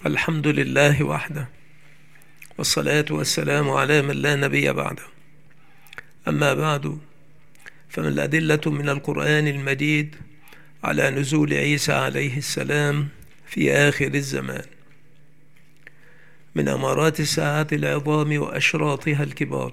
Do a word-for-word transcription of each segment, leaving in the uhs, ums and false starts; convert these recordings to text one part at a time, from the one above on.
الحمد لله وحده، والصلاة والسلام على من لا نبي بعده. أما بعد، فمن الأدلة من القرآن المجيد على نزول عيسى عليه السلام في آخر الزمان. من أمارات الساعة العظام وأشراطها الكبار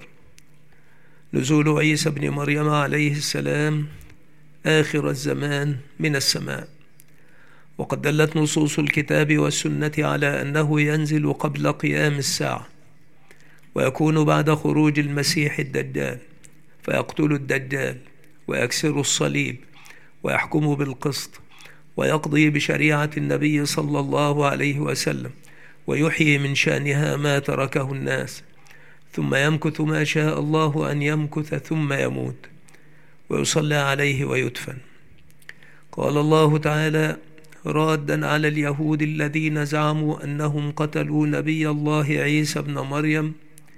نزول عيسى بن مريم عليه السلام آخر الزمان من السماء، وقد دلت نصوص الكتاب والسنة على أنه ينزل قبل قيام الساعة، ويكون بعد خروج المسيح الدجال، فيقتل الدجال ويكسر الصليب ويحكم بالقسط ويقضي بشريعة النبي صلى الله عليه وسلم، ويحيي من شأنها ما تركه الناس، ثم يمكث ما شاء الله أن يمكث ثم يموت ويصلى عليه ويدفن. قال الله تعالى رادا على اليهود الذين زعموا أنهم قتلوا نبي الله عيسى بن مريم،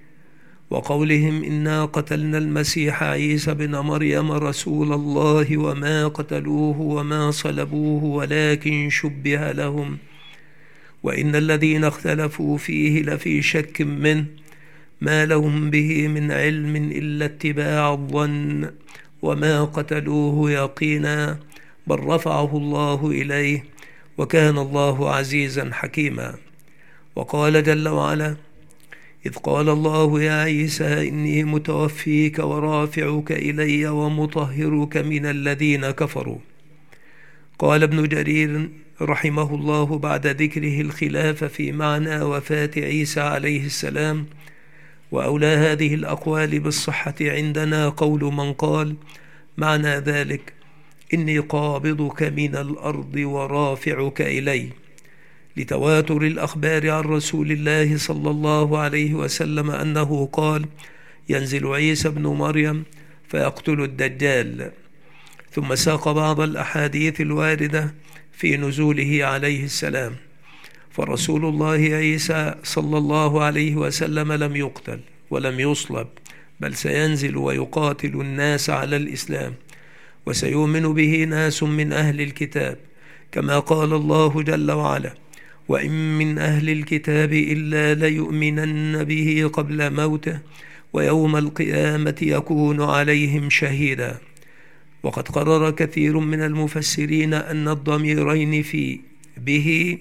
وقولهم إنا قتلنا المسيح عيسى بن مريم رسول الله وما قتلوه وما صلبوه ولكن شبه لهم وإن الذين اختلفوا فيه لفي شك منه ما لهم به من علم إلا اتباع الظن وما قتلوه يقينا بل رفعه الله إليه وكان الله عزيزا حكيما. وقال جل وعلا إذ قال الله يا عيسى إني متوفيك ورافعك إلي ومطهرك من الذين كفروا. قال ابن جرير رحمه الله بعد ذكره الخلاف في معنى وفاة عيسى عليه السلام: وأولى هذه الأقوال بالصحة عندنا قول من قال معنى ذلك إني قابضك من الأرض ورافعك إلي، لتواتر الأخبار عن رسول الله صلى الله عليه وسلم أنه قال ينزل عيسى بن مريم فيقتل الدجال، ثم ساق بعض الأحاديث الواردة في نزوله عليه السلام. فرسول الله عيسى صلى الله عليه وسلم لم يقتل ولم يصلب، بل سينزل ويقاتل الناس على الإسلام، وسيؤمن به ناس من أهل الكتاب، كما قال الله جل وعلا وإن من أهل الكتاب إلا ليؤمنن به قبل موته ويوم القيامة يكون عليهم شهيدا. وقد قرر كثير من المفسرين أن الضميرين في به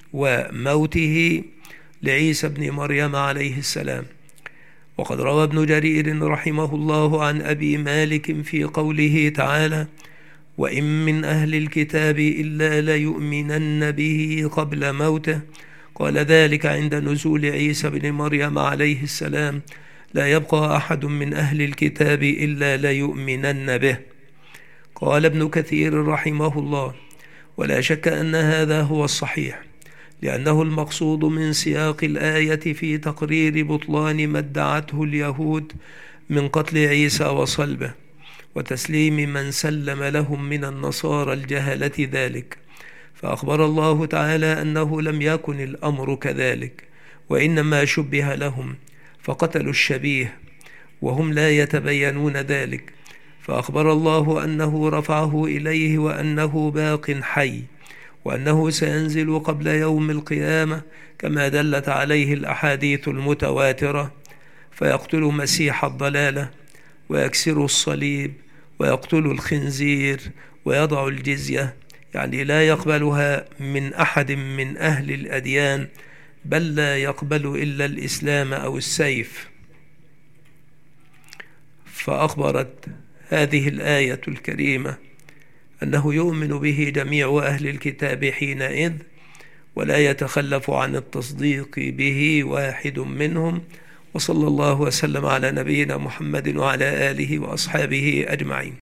وموته لعيسى بن مريم عليه السلام. وقد روى ابن جرير رحمه الله عن أبي مالك في قوله تعالى وإن من أهل الكتاب إلا ليؤمنن به قبل موته، قال ذلك عند نزول عيسى بن مريم عليه السلام لا يبقى أحد من أهل الكتاب إلا ليؤمنن به. قال ابن كثير رحمه الله ولا شك أن هذا هو الصحيح، لأنه المقصود من سياق الآية في تقرير بطلان ما ادعته اليهود من قتل عيسى وصلبه، وتسليم من سلم لهم من النصارى الجهلة ذلك. فأخبر الله تعالى أنه لم يكن الأمر كذلك، وإنما شبه لهم فقتلوا الشبيه وهم لا يتبينون ذلك. فأخبر الله أنه رفعه إليه وأنه باق حي، وأنه سينزل قبل يوم القيامة كما دلت عليه الأحاديث المتواترة، فيقتل مسيح الضلالة ويكسر الصليب ويقتل الخنزير ويضع الجزية، يعني لا يقبلها من أحد من أهل الأديان، بل لا يقبل إلا الإسلام أو السيف. فأخبرت هذه الآية الكريمة أنه يؤمن به جميع أهل الكتاب حينئذ، ولا يتخلف عن التصديق به واحد منهم. وصلى الله وسلم على نبينا محمد وعلى آله وأصحابه أجمعين.